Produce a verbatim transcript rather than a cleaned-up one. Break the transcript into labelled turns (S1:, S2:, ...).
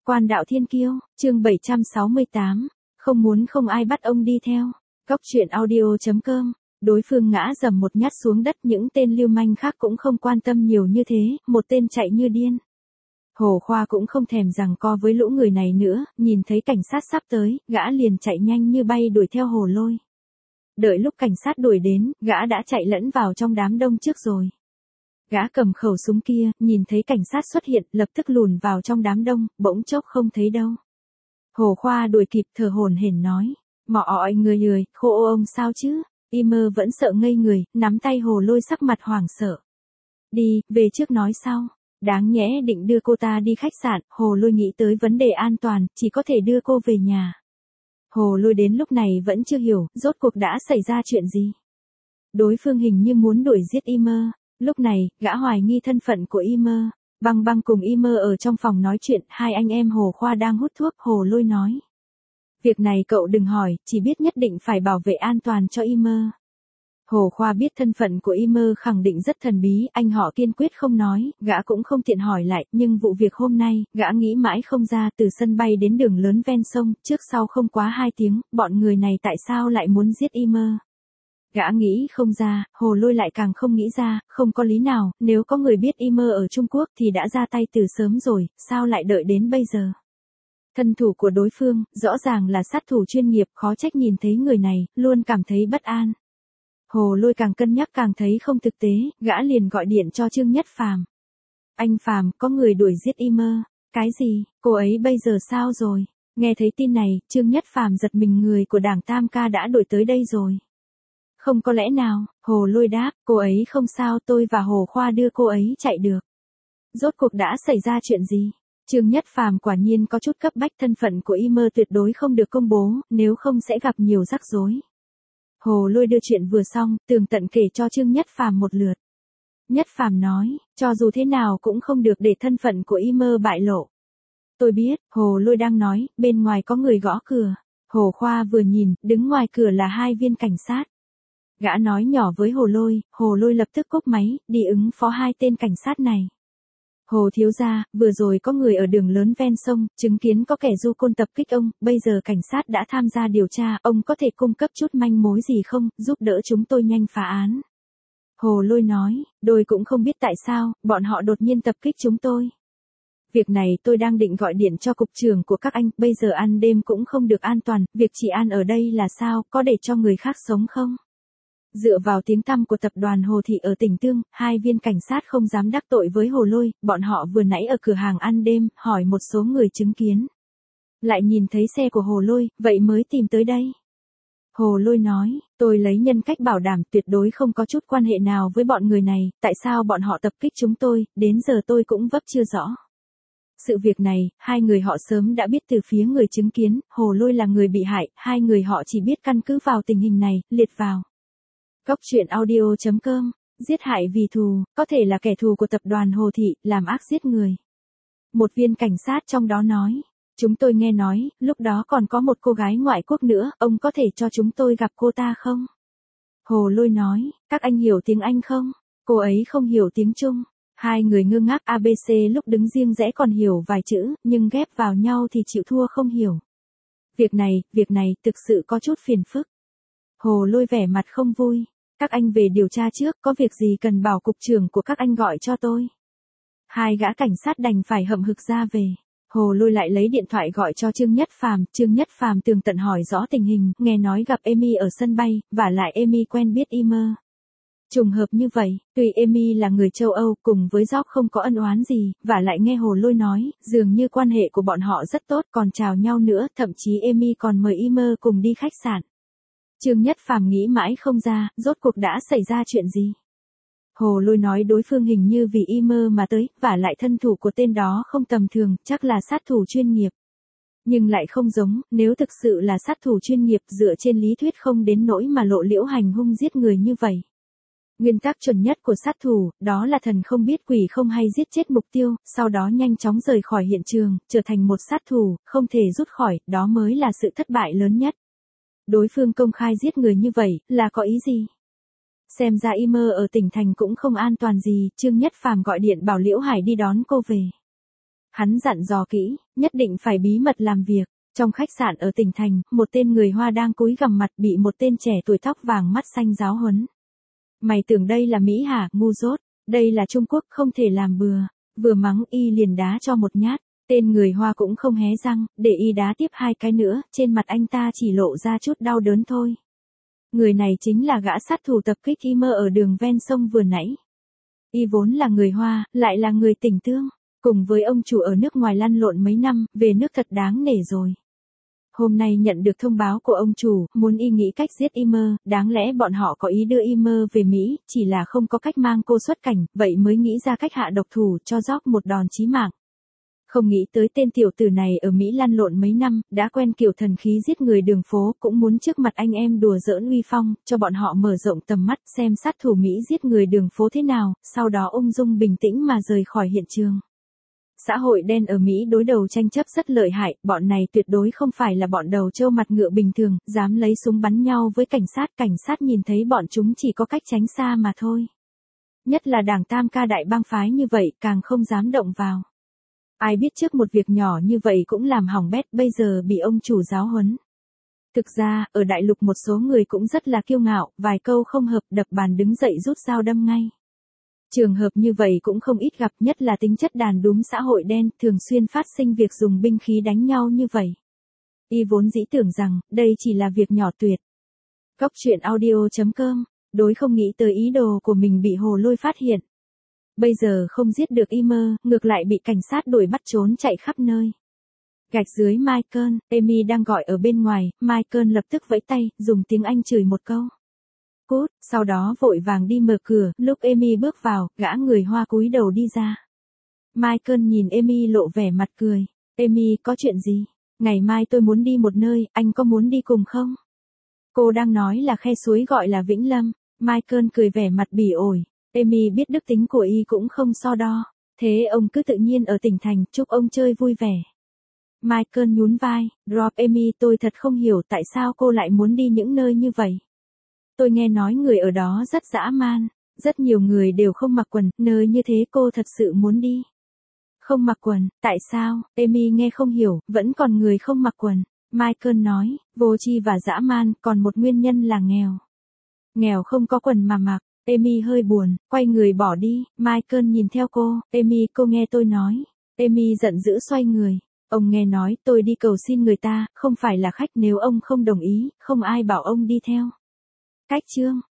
S1: Quan đạo thiên kiêu, chương bảy trăm sáu mươi tám, không muốn không ai bắt ông đi theo. Góc truyện audio chấm com. Đối phương ngã dầm một nhát xuống đất, những tên lưu manh khác cũng không quan tâm nhiều như thế, một tên chạy như điên. Hồ Khoa cũng không thèm giằng co với lũ người này nữa, nhìn thấy cảnh sát sắp tới, gã liền chạy nhanh như bay đuổi theo Hồ Lôi. Đợi lúc cảnh sát đuổi đến, gã đã chạy lẫn vào trong đám đông trước rồi. Gã cầm khẩu súng kia, nhìn thấy cảnh sát xuất hiện, lập tức lùn vào trong đám đông, bỗng chốc không thấy đâu. Hồ Khoa đuổi kịp, thở hổn hển nói, mọ ọi người ơi, khô ông sao chứ? Y mơ vẫn sợ ngây người, nắm tay Hồ Lôi, sắc mặt hoảng sợ. Đi, về trước nói sau. Đáng nhẽ định đưa cô ta đi khách sạn, Hồ Lôi nghĩ tới vấn đề an toàn, chỉ có thể đưa cô về nhà. Hồ Lôi đến lúc này vẫn chưa hiểu, rốt cuộc đã xảy ra chuyện gì. Đối phương hình như muốn đuổi giết Y mơ. Lúc này, gã hoài nghi thân phận của Y mơ. Băng Băng cùng Y mơ ở trong phòng nói chuyện, hai anh em Hồ Khoa đang hút thuốc. Hồ Lôi nói, việc này cậu đừng hỏi, chỉ biết nhất định phải bảo vệ an toàn cho Y mơ. Hồ Khoa biết thân phận của Y mơ khẳng định rất thần bí, anh họ kiên quyết không nói, gã cũng không tiện hỏi lại, nhưng vụ việc hôm nay, gã nghĩ mãi không ra, từ sân bay đến đường lớn ven sông, trước sau không quá hai tiếng, bọn người này tại sao lại muốn giết Y mơ. Gã nghĩ không ra, Hồ Lôi lại càng không nghĩ ra, không có lý nào, nếu có người biết Y mơ ở Trung Quốc thì đã ra tay từ sớm rồi, sao lại đợi đến bây giờ. Thân thủ của đối phương, rõ ràng là sát thủ chuyên nghiệp, khó trách nhìn thấy người này, luôn cảm thấy bất an. Hồ Lôi càng cân nhắc càng thấy không thực tế, gã liền gọi điện cho Trương Nhất Phàm. Anh Phàm, có người đuổi giết Y mơ. Cái gì, cô ấy bây giờ sao rồi? Nghe thấy tin này, Trương Nhất Phàm giật mình, người của Đảng Tam Ca đã đuổi tới đây rồi. Không có lẽ nào, Hồ Lôi đáp, cô ấy không sao, tôi và Hồ Khoa đưa cô ấy chạy được. Rốt cuộc đã xảy ra chuyện gì? Trương Nhất Phàm quả nhiên có chút cấp bách, thân phận của Y mơ tuyệt đối không được công bố, nếu không sẽ gặp nhiều rắc rối. Hồ Lôi đưa chuyện vừa xong, tường tận kể cho Trương Nhất Phàm một lượt. Nhất Phàm nói, cho dù thế nào cũng không được để thân phận của Y mơ bại lộ. Tôi biết, Hồ Lôi đang nói, bên ngoài có người gõ cửa. Hồ Khoa vừa nhìn, đứng ngoài cửa là hai viên cảnh sát. Gã nói nhỏ với Hồ Lôi, Hồ Lôi lập tức cúp máy, đi ứng phó hai tên cảnh sát này. Hồ thiếu gia, vừa rồi có người ở đường lớn ven sông, chứng kiến có kẻ du côn tập kích ông, bây giờ cảnh sát đã tham gia điều tra, ông có thể cung cấp chút manh mối gì không, giúp đỡ chúng tôi nhanh phá án. Hồ Lôi nói, tôi cũng không biết tại sao, bọn họ đột nhiên tập kích chúng tôi. Việc này tôi đang định gọi điện cho cục trưởng của các anh, bây giờ ăn đêm cũng không được an toàn, việc chị An ở đây là sao, có để cho người khác sống không? Dựa vào tiếng tăm của tập đoàn Hồ Thị ở tỉnh Tương, hai viên cảnh sát không dám đắc tội với Hồ Lôi, bọn họ vừa nãy ở cửa hàng ăn đêm, hỏi một số người chứng kiến. Lại nhìn thấy xe của Hồ Lôi, vậy mới tìm tới đây. Hồ Lôi nói, tôi lấy nhân cách bảo đảm tuyệt đối không có chút quan hệ nào với bọn người này, tại sao bọn họ tập kích chúng tôi, đến giờ tôi cũng vấp chưa rõ. Sự việc này, hai người họ sớm đã biết từ phía người chứng kiến, Hồ Lôi là người bị hại, hai người họ chỉ biết căn cứ vào tình hình này, liệt vào. Góc truyện audio chấm com, giết hại vì thù, có thể là kẻ thù của tập đoàn Hồ Thị, làm ác giết người. Một viên cảnh sát trong đó nói, chúng tôi nghe nói, lúc đó còn có một cô gái ngoại quốc nữa, ông có thể cho chúng tôi gặp cô ta không? Hồ Lôi nói, các anh hiểu tiếng Anh không? Cô ấy không hiểu tiếng Trung. Hai người ngơ ngác, a bê xê lúc đứng riêng rẽ còn hiểu vài chữ, nhưng ghép vào nhau thì chịu thua không hiểu. Việc này, việc này, thực sự có chút phiền phức. Hồ Lôi vẻ mặt không vui. Các anh về điều tra trước, có việc gì cần bảo cục trưởng của các anh gọi cho tôi. Hai gã cảnh sát đành phải hậm hực ra về. Hồ Lôi lại lấy điện thoại gọi cho Trương Nhất Phàm, Trương Nhất Phàm tường tận hỏi rõ tình hình, nghe nói gặp Amy ở sân bay, và lại Amy quen biết Y mơ. Trùng hợp như vậy, tuy Amy là người châu Âu, cùng với Job không có ân oán gì, và lại nghe Hồ Lôi nói, dường như quan hệ của bọn họ rất tốt, còn chào nhau nữa, thậm chí Amy còn mời Y mơ cùng đi khách sạn. Trương Nhất Phàm nghĩ mãi không ra, rốt cuộc đã xảy ra chuyện gì. Hồ Lôi nói đối phương hình như vì Y mơ mà tới, và lại thân thủ của tên đó không tầm thường, chắc là sát thủ chuyên nghiệp. Nhưng lại không giống, nếu thực sự là sát thủ chuyên nghiệp, dựa trên lý thuyết không đến nỗi mà lộ liễu hành hung giết người như vậy. Nguyên tắc chuẩn nhất của sát thủ, đó là thần không biết quỷ không hay, giết chết mục tiêu, sau đó nhanh chóng rời khỏi hiện trường, trở thành một sát thủ, không thể rút khỏi, đó mới là sự thất bại lớn nhất. Đối phương công khai giết người như vậy, là có ý gì? Xem ra Y mơ ở tỉnh thành cũng không an toàn gì, Trương Nhất Phàm gọi điện bảo Liễu Hải đi đón cô về. Hắn dặn dò kỹ, nhất định phải bí mật làm việc. Trong khách sạn ở tỉnh thành, một tên người Hoa đang cúi gằm mặt bị một tên trẻ tuổi tóc vàng mắt xanh giáo huấn. Mày tưởng đây là Mỹ hả, ngu dốt, đây là Trung Quốc, không thể làm bừa. Vừa mắng y liền đá cho một nhát, tên người Hoa cũng không hé răng, để y đá tiếp hai cái nữa, trên mặt anh ta chỉ lộ ra chút đau đớn thôi. Người này chính là gã sát thủ tập kích y mơ ở đường ven sông vừa nãy. Y vốn là người Hoa, lại là người tỉnh Tương, cùng với ông chủ ở nước ngoài lăn lộn mấy năm, về nước thật đáng nể rồi. Hôm nay nhận được thông báo của ông chủ, muốn y nghĩ cách giết Ymer, đáng lẽ bọn họ có ý đưa Ymer về Mỹ, chỉ là không có cách mang cô xuất cảnh, vậy mới nghĩ ra cách hạ độc thủ cho George một đòn chí mạng. Không nghĩ tới tên tiểu tử này ở Mỹ lăn lộn mấy năm, đã quen kiểu thần khí giết người đường phố, cũng muốn trước mặt anh em đùa giỡn uy phong, cho bọn họ mở rộng tầm mắt xem sát thủ Mỹ giết người đường phố thế nào, sau đó ung dung bình tĩnh mà rời khỏi hiện trường. Xã hội đen ở Mỹ đối đầu tranh chấp rất lợi hại, bọn này tuyệt đối không phải là bọn đầu trâu mặt ngựa bình thường, dám lấy súng bắn nhau với cảnh sát, cảnh sát nhìn thấy bọn chúng chỉ có cách tránh xa mà thôi. Nhất là đảng Tam Ca đại bang phái như vậy, càng không dám động vào. Ai biết trước một việc nhỏ như vậy cũng làm hỏng bét, bây giờ bị ông chủ giáo huấn. Thực ra, ở đại lục một số người cũng rất là kiêu ngạo, vài câu không hợp đập bàn đứng dậy rút dao đâm ngay. Trường hợp như vậy cũng không ít gặp, nhất là tính chất đàn đúm xã hội đen, thường xuyên phát sinh việc dùng binh khí đánh nhau như vậy. Y vốn dĩ tưởng rằng, đây chỉ là việc nhỏ tuyệt. Góc truyện audio chấm com, đối không nghĩ tới ý đồ của mình bị hồ lôi phát hiện. Bây giờ không giết được Ymer, ngược lại bị cảnh sát đuổi bắt trốn chạy khắp nơi. Gạch dưới Michael, Amy đang gọi ở bên ngoài, Michael lập tức vẫy tay, dùng tiếng Anh chửi một câu. Cút, sau đó vội vàng đi mở cửa, lúc Amy bước vào, gã người Hoa cúi đầu đi ra. Michael nhìn Amy lộ vẻ mặt cười. Amy, có chuyện gì? Ngày mai tôi muốn đi một nơi, anh có muốn đi cùng không? Cô đang nói là khe suối gọi là Vĩnh Lâm. Michael cười vẻ mặt bỉ ổi. Amy biết đức tính của y cũng không so đo. Thế ông cứ tự nhiên ở tỉnh thành, chúc ông chơi vui vẻ. Michael nhún vai, drop Amy, tôi thật không hiểu tại sao cô lại muốn đi những nơi như vậy. Tôi nghe nói người ở đó rất dã man, rất nhiều người đều không mặc quần, nơi như thế cô thật sự muốn đi. Không mặc quần, tại sao? Amy nghe không hiểu, vẫn còn người không mặc quần. Michael nói, vô tri và dã man, còn một nguyên nhân là nghèo. Nghèo không có quần mà mặc. Amy hơi buồn, quay người bỏ đi, Michael nhìn theo cô, Amy, cô nghe tôi nói. Amy giận dữ xoay người. Ông nghe nói tôi đi cầu xin người ta, không phải là khách, nếu ông không đồng ý, không ai bảo ông đi theo. Cách chương.